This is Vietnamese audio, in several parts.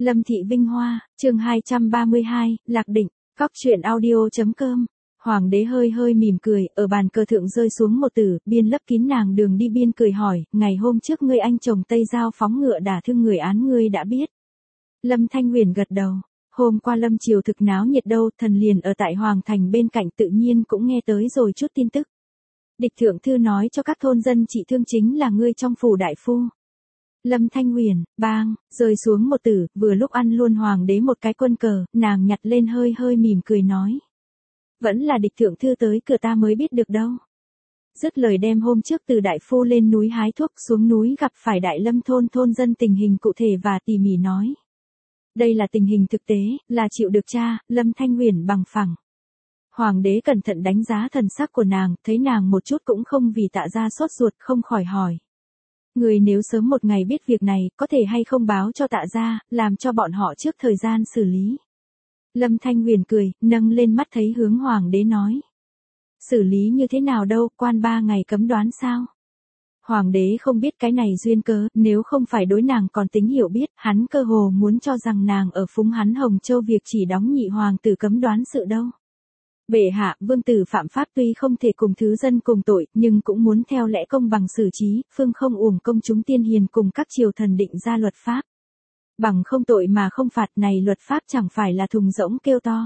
Lâm Thị Vinh Hoa, chương 232, Lạc Định, Cóc truyện audio.com. Hoàng đế hơi mỉm cười, ở bàn cờ thượng rơi xuống một từ, biên lấp kín nàng đường đi biên cười hỏi, ngày hôm trước ngươi anh chồng Tây Giao phóng ngựa đả thương người án ngươi đã biết. Lâm Thanh Huyền gật đầu, hôm qua Lâm Triều thực náo nhiệt đâu, thần liền ở tại Hoàng Thành bên cạnh tự nhiên cũng nghe tới rồi chút tin tức. Địch thượng thư nói cho các thôn dân trị thương chính là ngươi trong phủ đại phu. Lâm Thanh Huyền, bang, rơi xuống một từ, vừa lúc ăn luôn hoàng đế một cái quân cờ, nàng nhặt lên hơi mỉm cười nói. Vẫn là địch thượng thư tới cửa ta mới biết được đâu. Dứt lời đem hôm trước từ đại phu lên núi hái thuốc xuống núi gặp phải đại lâm thôn dân tình hình cụ thể và tỉ mỉ nói. Đây là tình hình thực tế, là chịu được cha, Lâm Thanh Huyền bằng phẳng. Hoàng đế cẩn thận đánh giá thần sắc của nàng, thấy nàng một chút cũng không vì Tạ Gia sốt ruột không khỏi hỏi. Người nếu sớm một ngày biết việc này, có thể hay không báo cho Tạ Gia, làm cho bọn họ trước thời gian xử lý. Lâm Thanh Huyền cười, nâng lên mắt thấy hướng Hoàng đế nói. Xử lý như thế nào đâu, quan 3 ngày cấm đoán sao? Hoàng đế không biết cái này duyên cớ, nếu không phải đối nàng còn tính hiểu biết, hắn cơ hồ muốn cho rằng nàng ở phúng hắn Hồng Châu việc chỉ đóng nhị hoàng tử cấm đoán sự đâu. Bệ hạ, vương tử phạm pháp tuy không thể cùng thứ dân cùng tội, nhưng cũng muốn theo lẽ công bằng xử trí, phương không uổng công chúng tiên hiền cùng các triều thần định ra luật pháp. Bằng không tội mà không phạt này luật pháp chẳng phải là thùng rỗng kêu to.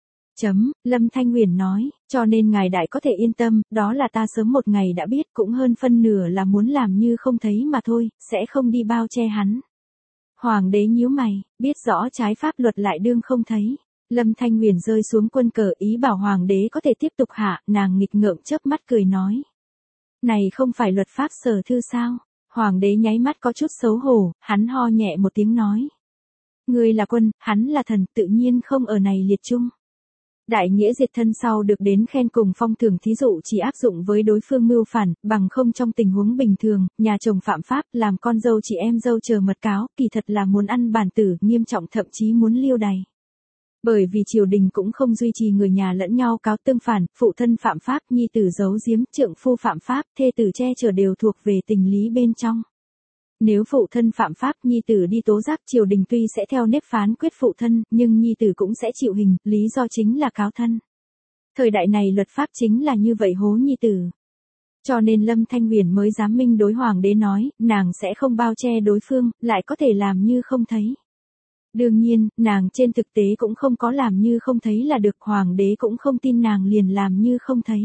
Lâm Thanh Huyền nói, cho nên ngài đại có thể yên tâm, đó là ta sớm một ngày đã biết, cũng hơn phân nửa là muốn làm như không thấy mà thôi, sẽ không đi bao che hắn. Hoàng đế nhíu mày, biết rõ trái pháp luật lại đương không thấy. Lâm Thanh Huyền rơi xuống quân cờ ý bảo hoàng đế có thể tiếp tục hạ, nàng nghịch ngợm chớp mắt cười nói. Này không phải luật pháp sở thư sao? Hoàng đế nháy mắt có chút xấu hổ, hắn ho nhẹ một tiếng nói. Ngươi là quân, hắn là thần, tự nhiên không ở này liệt chung. Đại nghĩa diệt thân sau được đến khen cùng phong thưởng thí dụ chỉ áp dụng với đối phương mưu phản, bằng không trong tình huống bình thường, nhà chồng phạm pháp, làm con dâu chị em dâu chờ mật cáo, kỳ thật là muốn ăn bản tử, nghiêm trọng thậm chí muốn liêu đày. Bởi vì triều đình cũng không duy trì người nhà lẫn nhau cáo tương phản, phụ thân phạm pháp, nhi tử giấu giếm, trượng phu phạm pháp, thê tử che chở đều thuộc về tình lý bên trong. Nếu phụ thân phạm pháp, nhi tử đi tố giác, triều đình tuy sẽ theo nếp phán quyết phụ thân, nhưng nhi tử cũng sẽ chịu hình, lý do chính là cáo thân. Thời đại này luật pháp chính là như vậy hố nhi tử. Cho nên Lâm Thanh Huyền mới dám minh đối hoàng đế nói, nàng sẽ không bao che đối phương, lại có thể làm như không thấy. Đương nhiên, nàng trên thực tế cũng không có làm như không thấy là được, hoàng đế cũng không tin nàng liền làm như không thấy.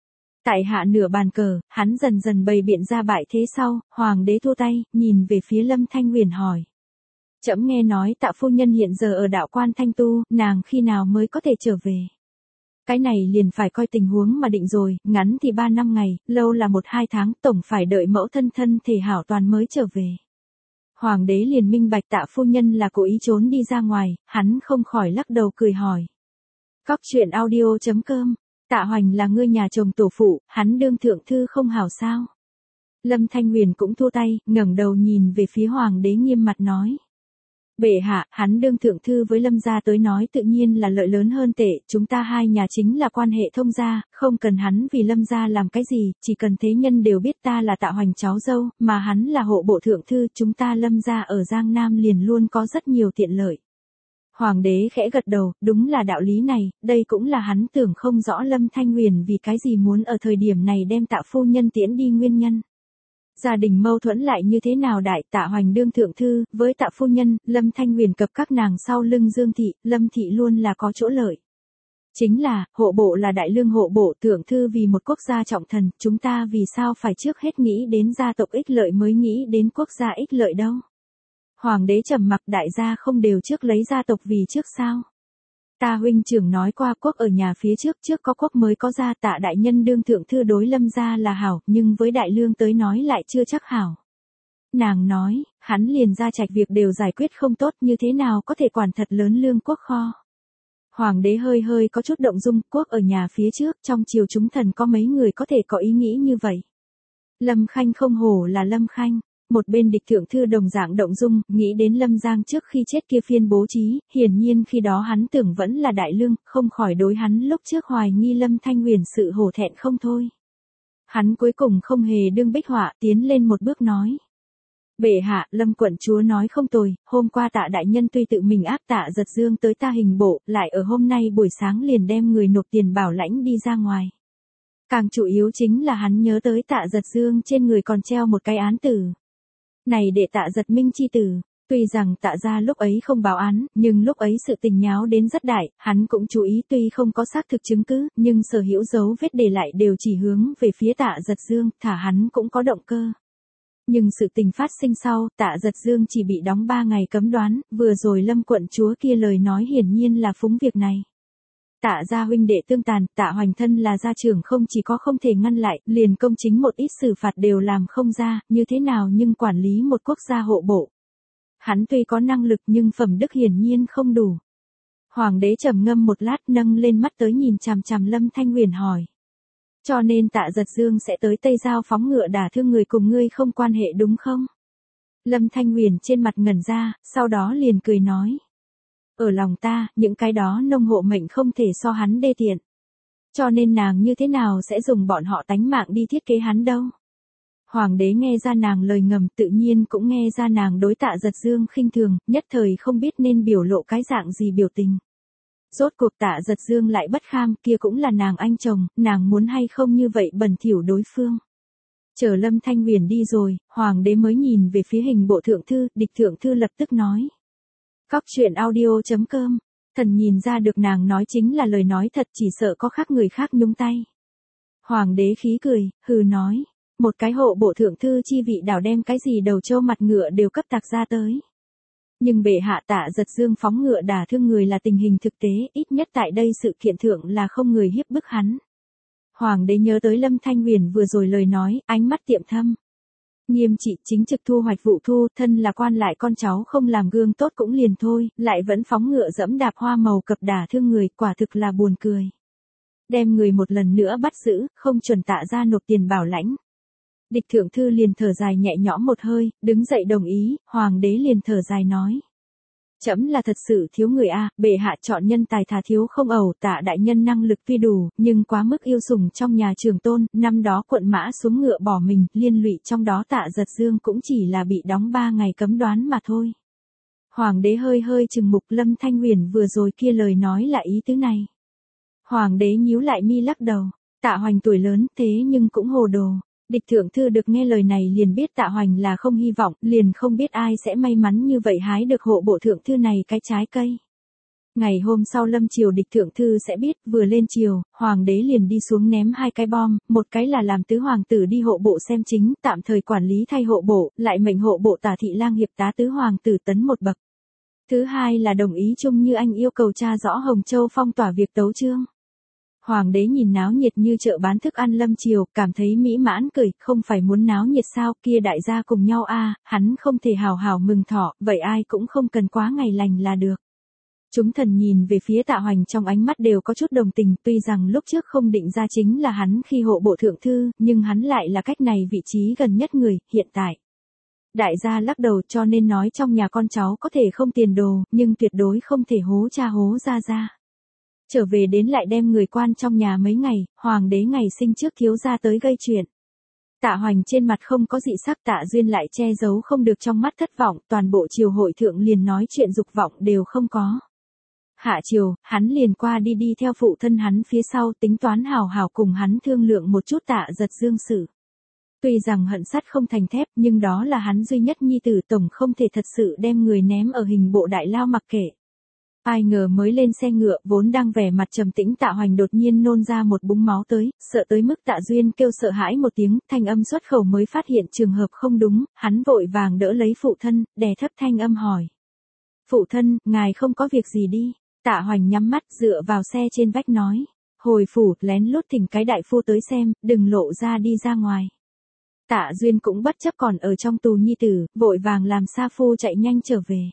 Tại hạ nửa bàn cờ, hắn dần bày biện ra bại thế sau, hoàng đế thua tay, nhìn về phía Lâm Thanh Huyền hỏi. Trẫm nghe nói Tạ phu nhân hiện giờ ở đạo quan Thanh Tu, nàng khi nào mới có thể trở về? Cái này liền phải coi tình huống mà định rồi, ngắn thì 3 năm ngày, lâu là 1-2 tháng, tổng phải đợi mẫu thân thể hảo toàn mới trở về. Hoàng đế liền minh bạch Tạ phu nhân là cố ý trốn đi ra ngoài, hắn không khỏi lắc đầu cười hỏi. Cóc truyện audio.com. Tạ Hoành là ngươi nhà chồng tổ phụ, hắn đương thượng thư không hảo sao? Lâm Thanh Huyền cũng thua tay, ngẩng đầu nhìn về phía hoàng đế nghiêm mặt nói. Bệ hạ, hắn đương thượng thư với Lâm gia tới nói tự nhiên là lợi lớn hơn tệ, chúng ta hai nhà chính là quan hệ thông gia, không cần hắn vì Lâm gia làm cái gì, chỉ cần thế nhân đều biết ta là Tạ Hoành cháu dâu, mà hắn là hộ bộ thượng thư, chúng ta Lâm gia ở Giang Nam liền luôn có rất nhiều tiện lợi. Hoàng đế khẽ gật đầu, đúng là đạo lý này, đây cũng là hắn tưởng không rõ Lâm Thanh Huyền vì cái gì muốn ở thời điểm này đem Tạ phu nhân tiễn đi nguyên nhân. Gia đình mâu thuẫn lại như thế nào đại, Tạ Hoành đương thượng thư, với Tạ phu nhân, Lâm Thanh Huyền cập các nàng sau lưng Dương thị, Lâm thị luôn là có chỗ lợi. Chính là, hộ bộ là đại lương hộ bộ, thượng thư vì một quốc gia trọng thần, chúng ta vì sao phải trước hết nghĩ đến gia tộc ích lợi mới nghĩ đến quốc gia ích lợi đâu. Hoàng đế trầm mặc, đại gia không đều trước lấy gia tộc vì trước sao? Ta huynh trưởng nói qua quốc ở nhà phía trước có quốc mới có gia, Tạ đại nhân đương thượng thư đối Lâm gia là hảo, nhưng với đại lương tới nói lại chưa chắc hảo. Nàng nói, hắn liền ra trạch việc đều giải quyết không tốt, như thế nào có thể quản thật lớn lương quốc kho. Hoàng đế hơi có chút động dung, quốc ở nhà phía trước, trong triều chúng thần có mấy người có thể có ý nghĩ như vậy. Lâm Khanh không hổ là Lâm Khanh. Một bên địch thượng thư đồng dạng động dung, nghĩ đến Lâm Giang trước khi chết kia phiên bố trí, hiển nhiên khi đó hắn tưởng vẫn là đại lương, không khỏi đối hắn lúc trước hoài nghi Lâm Thanh Huyền sự hổ thẹn không thôi. Hắn cuối cùng không hề đương bích họa, tiến lên một bước nói. Bệ hạ, Lâm quận chúa nói không tồi, hôm qua Tạ đại nhân tuy tự mình áp Tạ Giật Dương tới ta hình bộ, lại ở hôm nay buổi sáng liền đem người nộp tiền bảo lãnh đi ra ngoài. Càng chủ yếu chính là hắn nhớ tới Tạ Giật Dương trên người còn treo một cái án tử. Này để Tạ Giật Minh chi tử, tuy rằng Tạ gia lúc ấy không báo án, nhưng lúc ấy sự tình nháo đến rất đại, hắn cũng chú ý tuy không có xác thực chứng cứ, nhưng sở hữu dấu vết để lại đều chỉ hướng về phía Tạ Giật Dương, thả hắn cũng có động cơ. Nhưng sự tình phát sinh sau, Tạ Giật Dương chỉ bị đóng 3 ngày cấm đoán, vừa rồi Lâm quận chúa kia lời nói hiển nhiên là phúng việc này. Tạ gia huynh đệ tương tàn, Tạ Hoành thân là gia trưởng không chỉ có không thể ngăn lại, liền công chính một ít xử phạt đều làm không ra, như thế nào nhưng quản lý một quốc gia hộ bộ. Hắn tuy có năng lực nhưng phẩm đức hiển nhiên không đủ. Hoàng đế trầm ngâm một lát nâng lên mắt tới nhìn chằm chằm Lâm Thanh Huyền hỏi. Cho nên Tạ Giật Dương sẽ tới Tây Giao phóng ngựa đả thương người cùng ngươi không quan hệ đúng không? Lâm Thanh Huyền trên mặt ngẩn ra, sau đó liền cười nói. Ở lòng ta, những cái đó nông hộ mệnh không thể so hắn đê tiện. Cho nên nàng như thế nào sẽ dùng bọn họ tánh mạng đi thiết kế hắn đâu? Hoàng đế nghe ra nàng lời ngầm tự nhiên cũng nghe ra nàng đối Tạ Giật Dương khinh thường, nhất thời không biết nên biểu lộ cái dạng gì biểu tình. Rốt cuộc Tạ Giật Dương lại bất kham, kia cũng là nàng anh chồng, nàng muốn hay không như vậy bẩn thỉu đối phương. Chờ Lâm Thanh Huyền đi rồi, Hoàng đế mới nhìn về phía hình bộ thượng thư, địch thượng thư lập tức nói. Cóc truyện audio.com, thần nhìn ra được nàng nói chính là lời nói thật, chỉ sợ có khác người khác nhúng tay. Hoàng đế khí cười, hừ nói. Một cái hộ bộ thượng thư chi vị đảo đem cái gì đầu trâu mặt ngựa đều cấp tạc ra tới. Nhưng bệ hạ Tạ Giật Dương phóng ngựa đả thương người là tình hình thực tế, ít nhất tại đây sự kiện thượng là không người hiếp bức hắn. Hoàng đế nhớ tới Lâm Thanh Huyền vừa rồi lời nói, ánh mắt tiệm thâm. Nghiêm trị chính trực thu hoạch vụ thu, thân là quan lại con cháu không làm gương tốt cũng liền thôi, lại vẫn phóng ngựa dẫm đạp hoa màu cập đả thương người, quả thực là buồn cười. Đem người một lần nữa bắt giữ, không chuẩn Tạ ra nộp tiền bảo lãnh. Địch thượng thư liền thở dài nhẹ nhõm một hơi, đứng dậy đồng ý, hoàng đế liền thở dài nói. Trẫm là thật sự thiếu người a, bệ hạ chọn nhân tài thà thiếu không ẩu, Tạ đại nhân năng lực tuy đủ, nhưng quá mức yêu sủng trong nhà trường tôn, năm đó quận mã xuống ngựa bỏ mình, liên lụy trong đó Tạ Giật Dương cũng chỉ là bị đóng 3 ngày cấm đoán mà thôi. Hoàng đế hơi hơi trừng mục, Lâm Thanh Huyền vừa rồi kia lời nói là ý tứ này. Hoàng đế nhíu lại mi lắc đầu, Tạ Hoành tuổi lớn thế nhưng cũng hồ đồ. Địch thượng thư được nghe lời này liền biết Tạ Hoành là không hy vọng, liền không biết ai sẽ may mắn như vậy hái được hộ bộ thượng thư này cái trái cây. Ngày hôm sau lâm triều địch thượng thư sẽ biết, vừa lên triều, hoàng đế liền đi xuống ném 2 cái bom, một cái là làm tứ hoàng tử đi hộ bộ xem chính, tạm thời quản lý thay hộ bộ, lại mệnh hộ bộ Tả thị lang hiệp tá tứ hoàng tử tấn một bậc. Thứ hai là đồng ý chung như anh yêu cầu tra rõ Hồng Châu phong tỏa việc tấu chương. Hoàng đế nhìn náo nhiệt như chợ bán thức ăn lâm triều, cảm thấy mỹ mãn cười, không phải muốn náo nhiệt sao, kia đại gia cùng nhau a, hắn không thể hào hào mừng thọ, vậy ai cũng không cần quá ngày lành là được. Chúng thần nhìn về phía Tạ Hoành trong ánh mắt đều có chút đồng tình, tuy rằng lúc trước không định ra chính là hắn khi hộ bộ thượng thư, nhưng hắn lại là cách này vị trí gần nhất người, hiện tại. Đại gia lắc đầu, cho nên nói trong nhà con cháu có thể không tiền đồ, nhưng tuyệt đối không thể hố cha hố ra. Trở về đến lại đem người quan trong nhà mấy ngày, hoàng đế ngày sinh trước thiếu gia tới gây chuyện. Tạ Hoành trên mặt không có dị sắc, Tạ Duyên lại che giấu không được trong mắt thất vọng, toàn bộ triều hội thượng liền nói chuyện dục vọng đều không có. Hạ triều, hắn liền qua đi theo phụ thân hắn phía sau, tính toán hào hào cùng hắn thương lượng một chút Tạ Giật Dương sự. Tuy rằng hận sắt không thành thép, nhưng đó là hắn duy nhất nhi tử, tổng không thể thật sự đem người ném ở hình bộ đại lao mặc kệ. Ai ngờ mới lên xe ngựa, vốn đang vẻ mặt trầm tĩnh Tạ Hoành đột nhiên nôn ra một búng máu tới, sợ tới mức Tạ Duyên kêu sợ hãi một tiếng, thanh âm xuất khẩu mới phát hiện trường hợp không đúng, hắn vội vàng đỡ lấy phụ thân, đè thấp thanh âm hỏi. Phụ thân, ngài không có việc gì đi. Tạ Hoành nhắm mắt dựa vào xe trên vách nói. Hồi phủ, lén lút thỉnh cái đại phu tới xem, đừng lộ ra đi ra ngoài. Tạ Duyên cũng bất chấp còn ở trong tù nhi tử, vội vàng làm sa phu chạy nhanh trở về.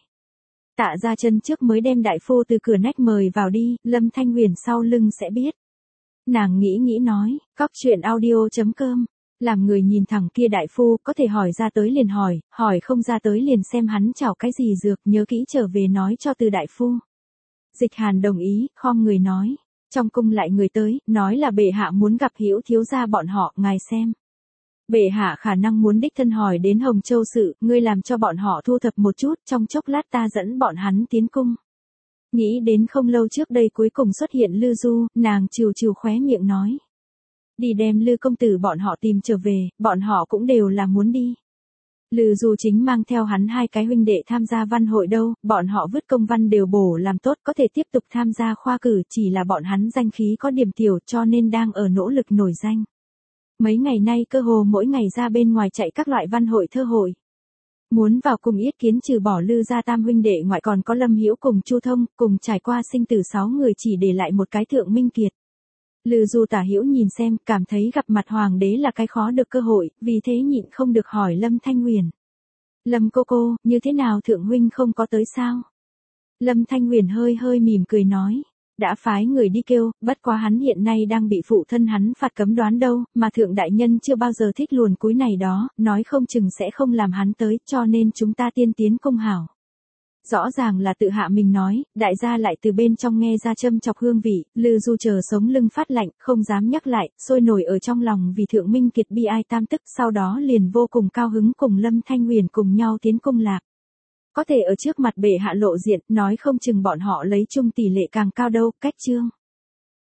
Tạ ra chân trước mới đem đại phu từ cửa nách mời vào đi, Lâm Thanh Huyền sau lưng sẽ biết. Nàng nghĩ nói, cóc truyện audio.com, làm người nhìn thẳng kia đại phu, có thể hỏi ra tới liền hỏi không ra tới liền xem hắn chảo cái gì dược, nhớ kỹ trở về nói cho từ đại phu. Dịch Hàn đồng ý, khom người nói, trong cung lại người tới, nói là bệ hạ muốn gặp Hữu thiếu gia bọn họ, ngài xem. Bệ hạ khả năng muốn đích thân hỏi đến Hồng Châu sự, ngươi làm cho bọn họ thu thập một chút, trong chốc lát ta dẫn bọn hắn tiến cung. Nghĩ đến không lâu trước đây cuối cùng xuất hiện Lư Du, nàng trừ trừ khóe miệng nói. Đi đem Lư công tử bọn họ tìm trở về, bọn họ cũng đều là muốn đi. Lư Du chính mang theo hắn 2 cái huynh đệ tham gia văn hội đâu, bọn họ vứt công văn đều bổ làm tốt có thể tiếp tục tham gia khoa cử, chỉ là bọn hắn danh khí có điểm tiểu cho nên đang ở nỗ lực nổi danh. Mấy ngày nay cơ hồ mỗi ngày ra bên ngoài chạy các loại văn hội thơ hội. Muốn vào cùng yết kiến trừ bỏ Lư gia tam huynh đệ ngoại còn có Lâm Hữu cùng Chu Thông, cùng trải qua sinh tử 6 người chỉ để lại một cái Thượng Minh Kiệt. Lư Du Tả Hữu nhìn xem, cảm thấy gặp mặt hoàng đế là cái khó được cơ hội, vì thế nhịn không được hỏi Lâm Thanh Huyền. Lâm cô, như thế nào Thượng huynh không có tới sao? Lâm Thanh Huyền hơi hơi mỉm cười nói. Đã phái người đi kêu, bất quá hắn hiện nay đang bị phụ thân hắn phạt cấm đoán đâu, mà Thượng đại nhân chưa bao giờ thích luồn cúi này đó, nói không chừng sẽ không làm hắn tới, cho nên chúng ta tiên tiến công hảo. Rõ ràng là tự hạ mình nói, đại gia lại từ bên trong nghe ra châm chọc hương vị, Lư Du chờ sống lưng phát lạnh, không dám nhắc lại, sôi nổi ở trong lòng vì Thượng Minh Kiệt bi ai tam tức, sau đó liền vô cùng cao hứng cùng Lâm Thanh Huyền cùng nhau tiến cung lạc. Có thể ở trước mặt bệ hạ lộ diện, nói không chừng bọn họ lấy chung tỷ lệ càng cao đâu, cách chương.